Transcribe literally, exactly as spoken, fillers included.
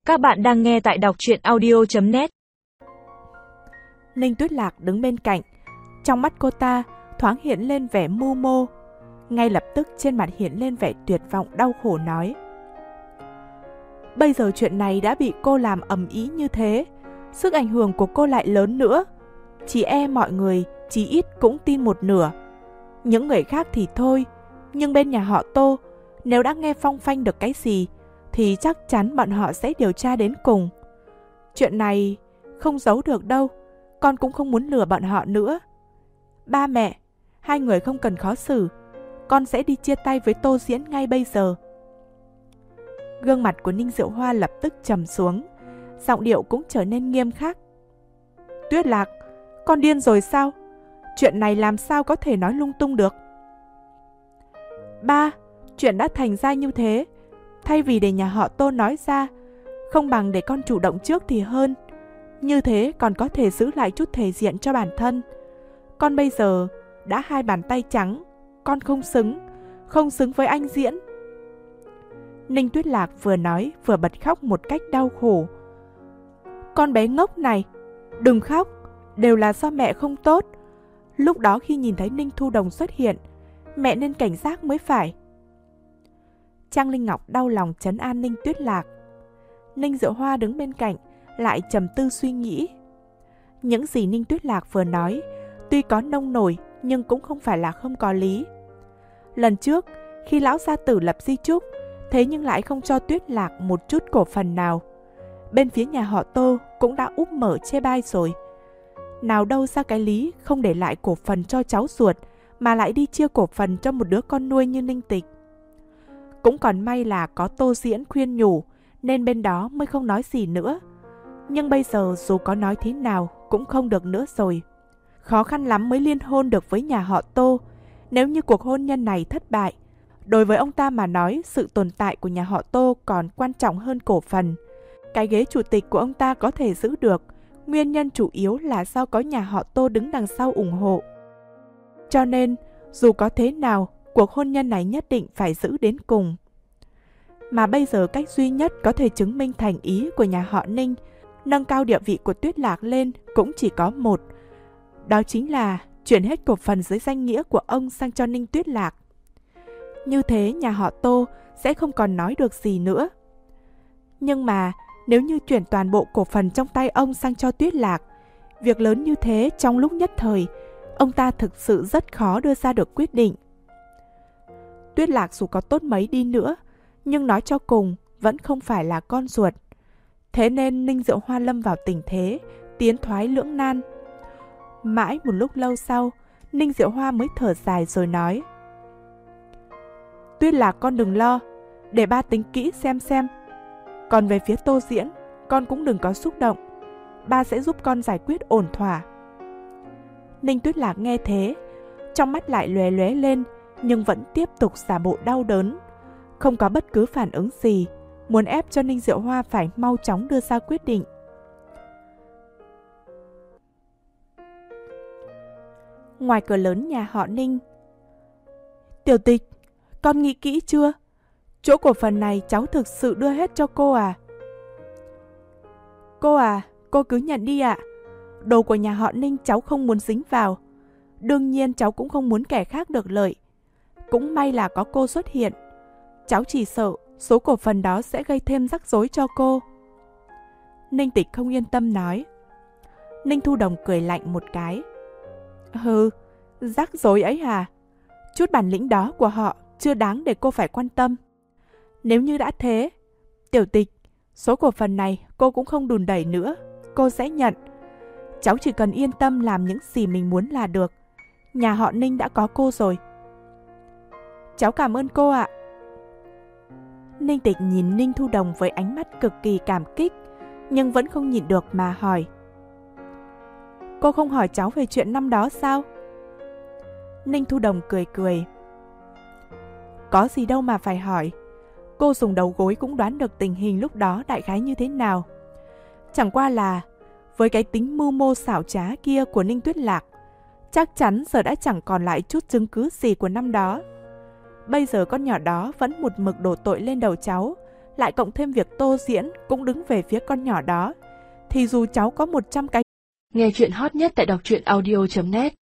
Các bạn đang nghe tại đọc truyện audio chấm net. Ninh Tuyết Lạc đứng bên cạnh. Trong mắt cô ta thoáng hiện lên vẻ mưu mô. Ngay lập tức trên mặt hiện lên vẻ tuyệt vọng đau khổ nói: Bây giờ chuyện này đã bị cô làm ầm ĩ như thế, sức ảnh hưởng của cô lại lớn nữa. Chỉ e mọi người chí ít cũng tin một nửa. Những người khác thì thôi, nhưng bên nhà họ Tô, nếu đã nghe phong phanh được cái gì thì chắc chắn bọn họ sẽ điều tra đến cùng. Chuyện này không giấu được đâu, con cũng không muốn lừa bọn họ nữa. Ba mẹ, hai người không cần khó xử, con sẽ đi chia tay với Tô Diễn ngay bây giờ. Gương mặt của Ninh Diệu Hoa lập tức trầm xuống, giọng điệu cũng trở nên nghiêm khắc. Tuyết Lạc, con điên rồi sao? Chuyện này làm sao có thể nói lung tung được? Ba, chuyện đã thành ra như thế, thay vì để nhà họ Tô nói ra, không bằng để con chủ động trước thì hơn. Như thế còn có thể giữ lại chút thể diện cho bản thân. Con bây giờ đã hai bàn tay trắng, con không xứng, không xứng với anh Diễn. Ninh Tuyết Lạc vừa nói vừa bật khóc một cách đau khổ. Con bé ngốc này, đừng khóc, đều là do mẹ không tốt. Lúc đó khi nhìn thấy Ninh Thu Đồng xuất hiện, mẹ nên cảnh giác mới phải. Trang Linh Ngọc đau lòng trấn an Ninh Tuyết Lạc. Ninh Diệu Hoa đứng bên cạnh lại trầm tư suy nghĩ. Những gì Ninh Tuyết Lạc vừa nói tuy có nông nổi nhưng cũng không phải là không có lý. Lần trước khi lão gia tử lập di chúc, thế nhưng lại không cho Tuyết Lạc một chút cổ phần nào. Bên phía nhà họ Tô cũng đã úp mở chê bai rồi. Nào đâu ra cái lý không để lại cổ phần cho cháu ruột mà lại đi chia cổ phần cho một đứa con nuôi như Ninh Tịch. Cũng còn may là có Tô Diễn khuyên nhủ nên bên đó mới không nói gì nữa. Nhưng bây giờ dù có nói thế nào cũng không được nữa rồi. Khó khăn lắm mới liên hôn được với nhà họ Tô. Nếu như cuộc hôn nhân này thất bại, đối với ông ta mà nói sự tồn tại của nhà họ Tô còn quan trọng hơn cổ phần. Cái ghế chủ tịch của ông ta có thể giữ được, nguyên nhân chủ yếu là do có nhà họ Tô đứng đằng sau ủng hộ. Cho nên, dù có thế nào, cuộc hôn nhân này nhất định phải giữ đến cùng. Mà bây giờ cách duy nhất có thể chứng minh thành ý của nhà họ Ninh, nâng cao địa vị của Tuyết Lạc lên cũng chỉ có một. Đó chính là chuyển hết cổ phần dưới danh nghĩa của ông sang cho Ninh Tuyết Lạc. Như thế nhà họ Tô sẽ không còn nói được gì nữa. Nhưng mà nếu như chuyển toàn bộ cổ phần trong tay ông sang cho Tuyết Lạc, việc lớn như thế trong lúc nhất thời, ông ta thực sự rất khó đưa ra được quyết định. Tuyết Lạc dù có tốt mấy đi nữa, nhưng nói cho cùng vẫn không phải là con ruột. Thế nên Ninh Diệu Hoa lâm vào tình thế tiến thoái lưỡng nan. Mãi một lúc lâu sau, Ninh Diệu Hoa mới thở dài rồi nói: Tuyết Lạc con đừng lo, để ba tính kỹ xem xem. Còn về phía Tô Diễn, con cũng đừng có xúc động, ba sẽ giúp con giải quyết ổn thỏa. Ninh Tuyết Lạc nghe thế, trong mắt lại lóe lóe lên, nhưng vẫn tiếp tục giả bộ đau đớn, không có bất cứ phản ứng gì, muốn ép cho Ninh Diệu Hoa phải mau chóng đưa ra quyết định. Ngoài cửa lớn nhà họ Ninh. Tiểu Tịch, con nghĩ kỹ chưa? Chỗ cổ phần này cháu thực sự đưa hết cho cô à? Cô à, cô cứ nhận đi ạ. Đồ của nhà họ Ninh cháu không muốn dính vào. Đương nhiên cháu cũng không muốn kẻ khác được lợi. Cũng may là có cô xuất hiện. Cháu chỉ sợ số cổ phần đó sẽ gây thêm rắc rối cho cô. Ninh Tịch không yên tâm nói. Ninh Thu Đồng cười lạnh một cái. Hừ, rắc rối ấy hả? Chút bản lĩnh đó của họ chưa đáng để cô phải quan tâm. Nếu như đã thế, Tiểu Tịch, số cổ phần này cô cũng không đùn đẩy nữa, cô sẽ nhận. Cháu chỉ cần yên tâm làm những gì mình muốn là được. Nhà họ Ninh đã có cô rồi. Cháu cảm ơn cô ạ. Ninh Tịch nhìn Ninh Thu Đồng với ánh mắt cực kỳ cảm kích, nhưng vẫn không nhịn được mà hỏi. Cô không hỏi cháu về chuyện năm đó sao? Ninh Thu Đồng cười cười. Có gì đâu mà phải hỏi. Cô dùng đầu gối cũng đoán được tình hình lúc đó đại khái như thế nào. Chẳng qua là với cái tính mưu mô xảo trá kia của Ninh Tuyết Lạc, chắc chắn giờ đã chẳng còn lại chút chứng cứ gì của năm đó. Bây giờ con nhỏ đó vẫn một mực đổ tội lên đầu cháu, lại cộng thêm việc Tô Diễn cũng đứng về phía con nhỏ đó, thì dù cháu có một trăm cái. Nghe chuyện hot nhất tại đọc truyện audio chấm net